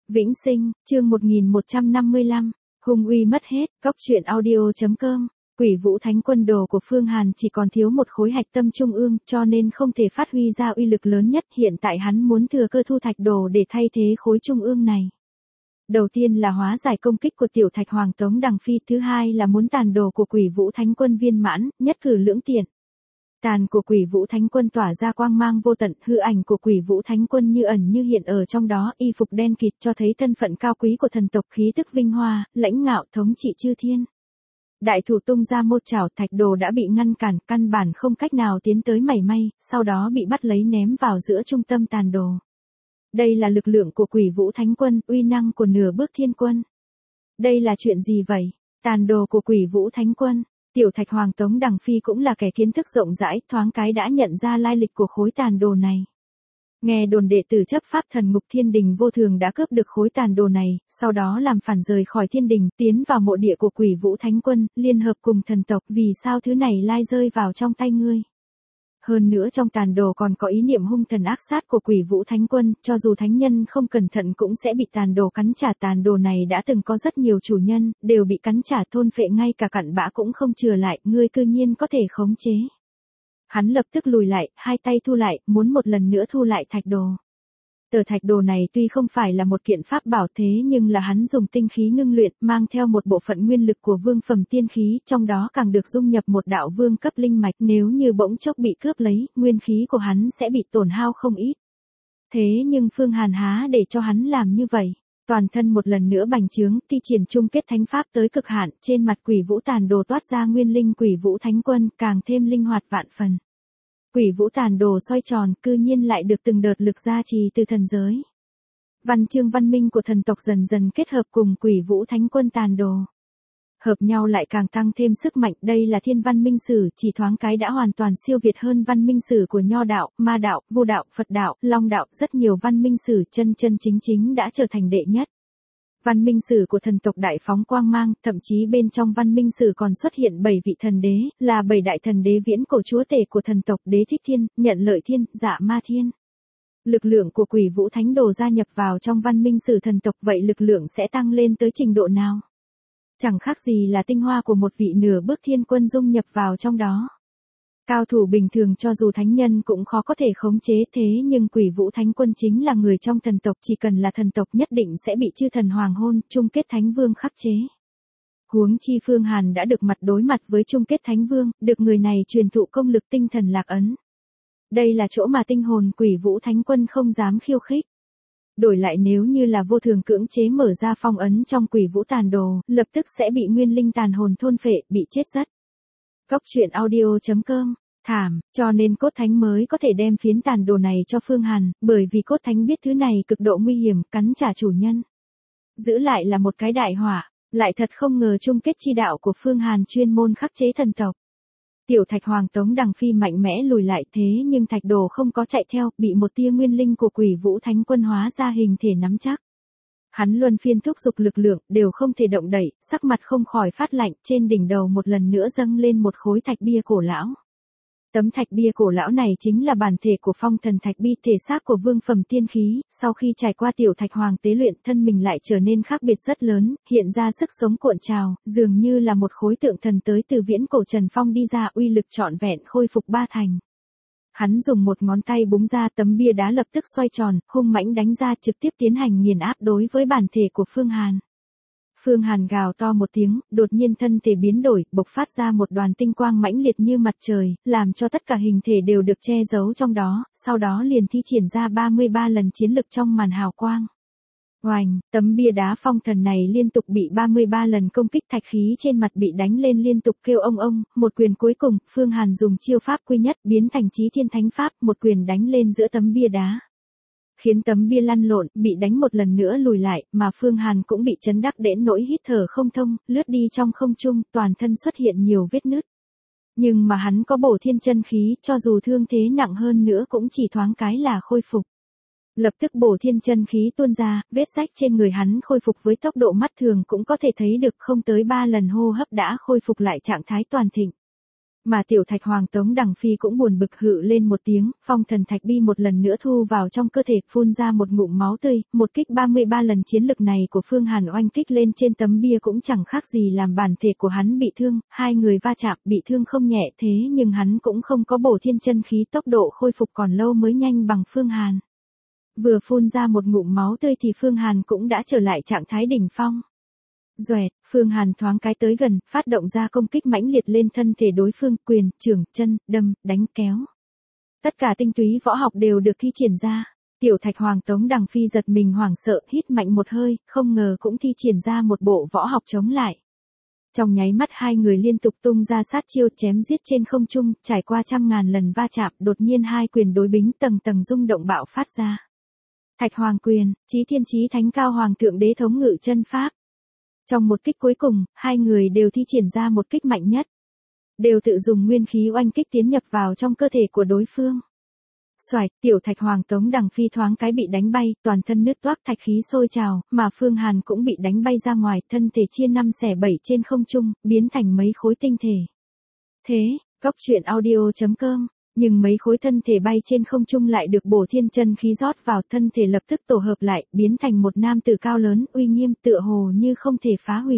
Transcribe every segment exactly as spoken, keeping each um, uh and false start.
Vĩnh Sinh, chương một nghìn một trăm năm mươi lăm, hung uy mất hết, cóc truyện audio.com, Quỷ Vũ Thánh Quân đồ của Phương Hàn chỉ còn thiếu một khối hạch tâm trung ương, cho nên không thể phát huy ra uy lực lớn nhất, hiện tại hắn muốn thừa cơ thu thạch đồ để thay thế khối trung ương này. Đầu tiên là hóa giải công kích của tiểu thạch hoàng Tống Đằng Phi, thứ hai là muốn tàn đồ của Quỷ Vũ Thánh Quân viên mãn, nhất cử lưỡng tiện. Tàn của Quỷ Vũ Thánh Quân tỏa ra quang mang vô tận, hư ảnh của Quỷ Vũ Thánh Quân như ẩn như hiện ở trong đó, y phục đen kịt cho thấy thân phận cao quý của thần tộc, khí tức vinh hoa, lãnh ngạo thống trị chư thiên. Đại thủ tung ra một chảo, thạch đồ đã bị ngăn cản, căn bản không cách nào tiến tới mảy may, sau đó bị bắt lấy ném vào giữa trung tâm tàn đồ. Đây là lực lượng của Quỷ Vũ Thánh Quân, uy năng của nửa bước thiên quân. Đây là chuyện gì vậy? Tàn đồ của Quỷ Vũ Thánh Quân. Tiểu thạch hoàng Tống Đằng Phi cũng là kẻ kiến thức rộng rãi, thoáng cái đã nhận ra lai lịch của khối tàn đồ này. Nghe đồn đệ tử chấp pháp thần ngục thiên đình vô thường đã cướp được khối tàn đồ này, sau đó làm phản rời khỏi thiên đình, tiến vào mộ địa của Quỷ Vũ Thánh Quân, liên hợp cùng thần tộc, vì sao thứ này lai rơi vào trong tay ngươi? Hơn nữa trong tàn đồ còn có ý niệm hung thần ác sát của Quỷ Vũ Thánh Quân, cho dù thánh nhân không cẩn thận cũng sẽ bị tàn đồ cắn trả. Tàn đồ này đã từng có rất nhiều chủ nhân, đều bị cắn trả thôn phệ, ngay cả cặn bã cũng không chừa lại, ngươi cư nhiên có thể khống chế. Hắn lập tức lùi lại, hai tay thu lại, muốn một lần nữa thu lại thạch đồ. Tờ thạch đồ này tuy không phải là một kiện pháp bảo, thế nhưng là hắn dùng tinh khí ngưng luyện, mang theo một bộ phận nguyên lực của vương phẩm tiên khí, trong đó càng được dung nhập một đạo vương cấp linh mạch, nếu như bỗng chốc bị cướp lấy, nguyên khí của hắn sẽ bị tổn hao không ít. Thế nhưng Phương Hàn há để cho hắn làm như vậy, toàn thân một lần nữa bành trướng, thi triển chung kết thánh pháp tới cực hạn, trên mặt Quỷ Vũ tàn đồ toát ra nguyên linh Quỷ Vũ Thánh Quân, càng thêm linh hoạt vạn phần. Quỷ Vũ tàn đồ xoay tròn, cư nhiên lại được từng đợt lực gia trì từ thần giới. Văn chương văn minh của thần tộc dần dần kết hợp cùng Quỷ Vũ Thánh Quân tàn đồ. Hợp nhau lại càng tăng thêm sức mạnh, đây là thiên văn minh sử, chỉ thoáng cái đã hoàn toàn siêu việt hơn văn minh sử của Nho đạo, Ma đạo, Vô đạo, Phật đạo, Long đạo, rất nhiều văn minh sử chân chân chính chính đã trở thành đệ nhất. Văn minh sử của thần tộc đại phóng quang mang, thậm chí bên trong văn minh sử còn xuất hiện bảy vị thần đế, là bảy đại thần đế viễn cổ chúa tể của thần tộc, Đế Thích Thiên, Nhận Lợi Thiên, Dạ Ma Thiên. Lực lượng của Quỷ Vũ Thánh Đồ gia nhập vào trong văn minh sử thần tộc, vậy lực lượng sẽ tăng lên tới trình độ nào? Chẳng khác gì là tinh hoa của một vị nửa bước thiên quân dung nhập vào trong đó. Cao thủ bình thường cho dù thánh nhân cũng khó có thể khống chế, thế nhưng Quỷ Vũ Thánh Quân chính là người trong thần tộc, chỉ cần là thần tộc nhất định sẽ bị chư thần hoàng hôn, chung kết thánh vương khắc chế. Huống chi Phương Hàn đã được mặt đối mặt với chung kết thánh vương, được người này truyền thụ công lực tinh thần lạc ấn. Đây là chỗ mà tinh hồn Quỷ Vũ Thánh Quân không dám khiêu khích. Đổi lại nếu như là vô thường cưỡng chế mở ra phong ấn trong Quỷ Vũ tàn đồ, lập tức sẽ bị nguyên linh tàn hồn thôn phệ, bị chết rất. Cóc truyện audio.com, thảm, cho nên cốt thánh mới có thể đem phiến tàn đồ này cho Phương Hàn, bởi vì cốt thánh biết thứ này cực độ nguy hiểm, cắn trả chủ nhân. Giữ lại là một cái đại họa, lại thật không ngờ chung kết chi đạo của Phương Hàn chuyên môn khắc chế thần tộc. Tiểu thạch hoàng Tống Đằng Phi mạnh mẽ lùi lại, thế nhưng thạch đồ không có chạy theo, bị một tia nguyên linh của Quỷ Vũ Thánh Quân hóa ra hình thể nắm chắc. Hắn luân phiên thúc giục lực lượng, đều không thể động đậy, sắc mặt không khỏi phát lạnh, trên đỉnh đầu một lần nữa dâng lên một khối thạch bia cổ lão. Tấm thạch bia cổ lão này chính là bản thể của phong thần thạch bi, thể xác của vương phẩm tiên khí, sau khi trải qua tiểu thạch hoàng tế luyện, thân mình lại trở nên khác biệt rất lớn, hiện ra sức sống cuộn trào, dường như là một khối tượng thần tới từ viễn cổ Trần Phong đi ra, uy lực trọn vẹn khôi phục ba thành. Hắn dùng một ngón tay búng ra, tấm bia đá lập tức xoay tròn, hung mãnh đánh ra, trực tiếp tiến hành nghiền áp đối với bản thể của Phương Hàn. Phương Hàn gào to một tiếng, đột nhiên thân thể biến đổi, bộc phát ra một đoàn tinh quang mãnh liệt như mặt trời, làm cho tất cả hình thể đều được che giấu trong đó, sau đó liền thi triển ra ba mươi ba lần chiến lực trong màn hào quang. Oành, tấm bia đá phong thần này liên tục bị ba mươi ba lần công kích, thạch khí trên mặt bị đánh lên liên tục kêu ông ông, một quyền cuối cùng, Phương Hàn dùng chiêu pháp quy nhất biến thành Chí Thiên Thánh Pháp, một quyền đánh lên giữa tấm bia đá. Khiến tấm bia lăn lộn, bị đánh một lần nữa lùi lại, mà Phương Hàn cũng bị chấn đắc đến nỗi hít thở không thông, lướt đi trong không trung, toàn thân xuất hiện nhiều vết nứt. Nhưng mà hắn có bổ thiên chân khí, cho dù thương thế nặng hơn nữa cũng chỉ thoáng cái là khôi phục. Lập tức bổ thiên chân khí tuôn ra, vết rách trên người hắn khôi phục với tốc độ mắt thường cũng có thể thấy được, không tới ba lần hô hấp đã khôi phục lại trạng thái toàn thịnh. Mà tiểu thạch hoàng Tống Đằng Phi cũng buồn bực hự lên một tiếng, phong thần thạch bi một lần nữa thu vào trong cơ thể, phun ra một ngụm máu tươi, một kích ba mươi ba lần chiến lực này của Phương Hàn oanh kích lên trên tấm bia cũng chẳng khác gì làm bản thể của hắn bị thương, hai người va chạm bị thương không nhẹ thế nhưng hắn cũng không có bổ thiên chân khí, tốc độ khôi phục còn lâu mới nhanh bằng Phương Hàn. Vừa phun ra một ngụm máu tươi thì Phương Hàn cũng đã trở lại trạng thái đỉnh phong. Doẹt, Phương Hàn thoáng cái tới gần, phát động ra công kích mãnh liệt lên thân thể đối phương, quyền, chưởng, chân, đâm, đánh, kéo. Tất cả tinh túy võ học đều được thi triển ra. Tiểu thạch hoàng Tống Đằng Phi giật mình hoảng sợ, hít mạnh một hơi, không ngờ cũng thi triển ra một bộ võ học chống lại. Trong nháy mắt hai người liên tục tung ra sát chiêu chém giết trên không trung, trải qua trăm ngàn lần va chạm, đột nhiên hai quyền đối bính tầng tầng rung động bạo phát ra. Thạch hoàng quyền, chí thiên chí thánh cao hoàng thượng đế thống ngự chân pháp. Trong một kích cuối cùng, hai người đều thi triển ra một kích mạnh nhất. Đều tự dùng nguyên khí oanh kích tiến nhập vào trong cơ thể của đối phương. Xoài, tiểu thạch hoàng Tống Đằng Phi thoáng cái bị đánh bay, toàn thân nứt toác thạch khí sôi trào, mà Phương Hàn cũng bị đánh bay ra ngoài, thân thể chia năm xẻ bảy trên không trung, biến thành mấy khối tinh thể. Thế, Cóc Truyện Audio chấm com, nhưng mấy khối thân thể bay trên không trung lại được bổ thiên chân khí rót vào, thân thể lập tức tổ hợp lại, biến thành một nam tử cao lớn, uy nghiêm, tựa hồ như không thể phá hủy.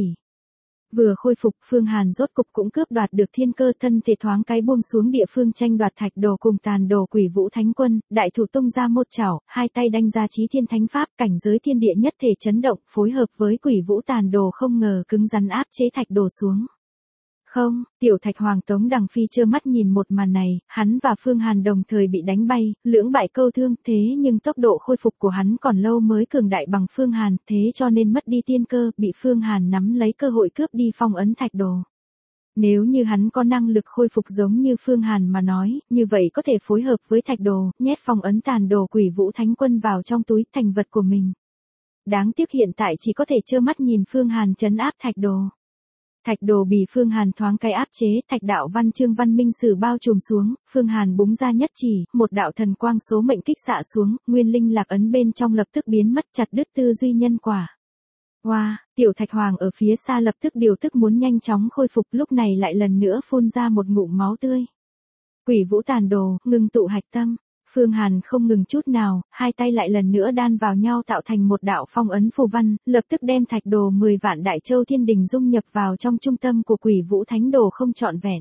Vừa khôi phục, Phương Hàn rốt cục cũng cướp đoạt được thiên cơ, thân thể thoáng cái buông xuống địa phương tranh đoạt thạch đồ cùng tàn đồ Quỷ Vũ Thánh Quân, đại thủ tung ra một chảo, hai tay đanh ra chí thiên thánh pháp, cảnh giới thiên địa nhất thể chấn động, phối hợp với Quỷ Vũ tàn đồ không ngờ cứng rắn áp chế thạch đồ xuống. Không, tiểu thạch hoàng Tống Đằng Phi trơ mắt nhìn một màn này, hắn và Phương Hàn đồng thời bị đánh bay, lưỡng bại câu thương, thế nhưng tốc độ khôi phục của hắn còn lâu mới cường đại bằng Phương Hàn, thế cho nên mất đi tiên cơ, bị Phương Hàn nắm lấy cơ hội cướp đi phong ấn thạch đồ. Nếu như hắn có năng lực khôi phục giống như Phương Hàn mà nói, như vậy có thể phối hợp với thạch đồ, nhét phong ấn tàn đồ Quỷ Vũ Thánh Quân vào trong túi thành vật của mình. Đáng tiếc hiện tại chỉ có thể trơ mắt nhìn Phương Hàn trấn áp thạch đồ. Thạch đồ bị Phương Hàn thoáng cái áp chế, thạch đạo văn chương văn minh sử bao trùm xuống, Phương Hàn búng ra nhất chỉ, một đạo thần quang số mệnh kích xạ xuống, nguyên linh lạc ấn bên trong lập tức biến mất, chặt đứt tư duy nhân quả. Wow, tiểu thạch hoàng ở phía xa lập tức điều tức muốn nhanh chóng khôi phục, lúc này lại lần nữa phun ra một ngụm máu tươi. Quỷ Vũ tàn đồ, ngưng tụ hạch tâm. Phương Hàn không ngừng chút nào, hai tay lại lần nữa đan vào nhau tạo thành một đạo phong ấn phù văn, lập tức đem thạch đồ mười vạn đại châu thiên đình dung nhập vào trong trung tâm của Quỷ Vũ Thánh đồ không trọn vẹn.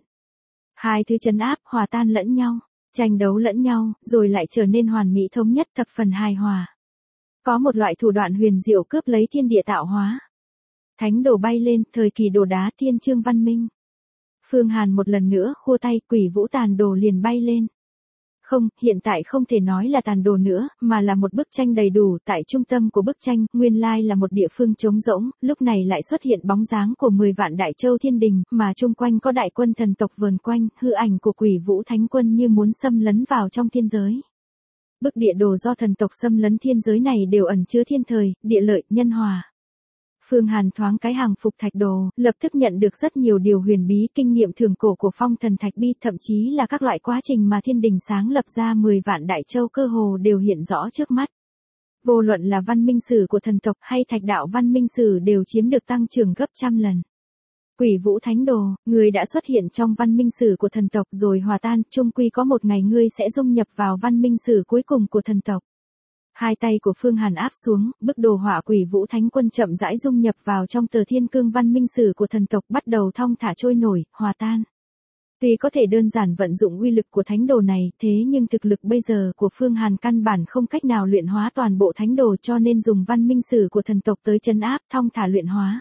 Hai thứ trấn áp, hòa tan lẫn nhau, tranh đấu lẫn nhau, rồi lại trở nên hoàn mỹ thống nhất, thập phần hài hòa. Có một loại thủ đoạn huyền diệu cướp lấy thiên địa tạo hóa. Thánh đồ bay lên, thời kỳ đồ đá thiên chương văn minh. Phương Hàn một lần nữa khua tay, Quỷ Vũ tàn đồ liền bay lên. Không, hiện tại không thể nói là tàn đồ nữa, mà là một bức tranh đầy đủ, tại trung tâm của bức tranh, nguyên lai là một địa phương trống rỗng, lúc này lại xuất hiện bóng dáng của mười vạn đại châu thiên đình, mà chung quanh có đại quân thần tộc vờn quanh, hư ảnh của Quỷ Vũ Thánh Quân như muốn xâm lấn vào trong thiên giới. Bức địa đồ do thần tộc xâm lấn thiên giới này đều ẩn chứa thiên thời, địa lợi, nhân hòa. Phương Hàn thoáng cái hàng phục thạch đồ, lập tức nhận được rất nhiều điều huyền bí, kinh nghiệm thường cổ của phong thần thạch bi, thậm chí là các loại quá trình mà thiên đình sáng lập ra mười vạn đại châu cơ hồ đều hiện rõ trước mắt. Vô luận là văn minh sử của thần tộc hay thạch đạo văn minh sử đều chiếm được tăng trưởng gấp trăm lần. Quỷ Vũ Thánh đồ, người đã xuất hiện trong văn minh sử của thần tộc rồi hòa tan, chung quy có một ngày ngươi sẽ dung nhập vào văn minh sử cuối cùng của thần tộc. Hai tay của Phương Hàn áp xuống, bức đồ họa Quỷ Vũ Thánh Quân chậm rãi dung nhập vào trong tờ thiên cương văn minh sử của thần tộc, bắt đầu thong thả trôi nổi, hòa tan. Tuy có thể đơn giản vận dụng uy lực của thánh đồ này, thế nhưng thực lực bây giờ của Phương Hàn căn bản không cách nào luyện hóa toàn bộ thánh đồ, cho nên dùng văn minh sử của thần tộc tới trấn áp, thong thả luyện hóa.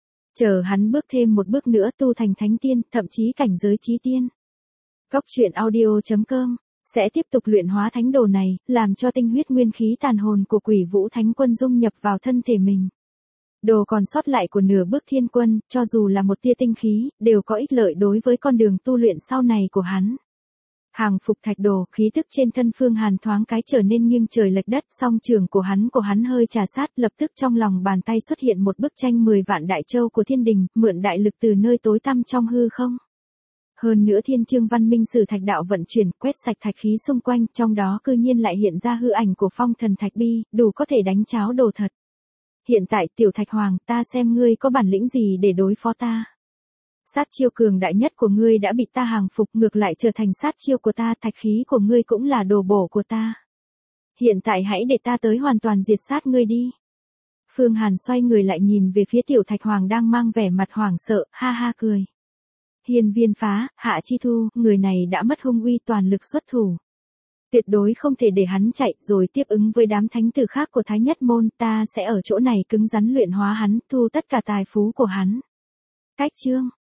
Chờ hắn bước thêm một bước nữa tu thành thánh tiên, thậm chí cảnh giới chí tiên. Cóc Truyện Audio chấm com sẽ tiếp tục luyện hóa thánh đồ này, làm cho tinh huyết nguyên khí tàn hồn của Quỷ Vũ Thánh Quân dung nhập vào thân thể mình. Đồ còn sót lại của nửa bước thiên quân, cho dù là một tia tinh khí, đều có ích lợi đối với con đường tu luyện sau này của hắn. Hàng phục thạch đồ, khí tức trên thân Phương Hàn thoáng cái trở nên nghiêng trời lệch đất, song trường của hắn của hắn hơi trà sát, lập tức trong lòng bàn tay xuất hiện một bức tranh mười vạn đại châu của thiên đình, mượn đại lực từ nơi tối tăm trong hư không. Hơn nữa thiên chương văn minh sử thạch đạo vận chuyển, quét sạch thạch khí xung quanh, trong đó cư nhiên lại hiện ra hư ảnh của phong thần thạch bi, đủ có thể đánh cháo đồ thật. Hiện tại tiểu thạch hoàng, ta xem ngươi có bản lĩnh gì để đối phó ta. Sát chiêu cường đại nhất của ngươi đã bị ta hàng phục, ngược lại trở thành sát chiêu của ta, thạch khí của ngươi cũng là đồ bổ của ta. Hiện tại hãy để ta tới hoàn toàn diệt sát ngươi đi. Phương Hàn xoay người lại nhìn về phía tiểu thạch hoàng đang mang vẻ mặt hoảng sợ, ha ha cười. Hiên viên phá, Hạ Chi Thu, người này đã mất hung uy, toàn lực xuất thủ. Tuyệt đối không thể để hắn chạy, rồi tiếp ứng với đám thánh tử khác của Thái Nhất Môn, ta sẽ ở chỗ này cứng rắn luyện hóa hắn, thu tất cả tài phú của hắn. Cách chương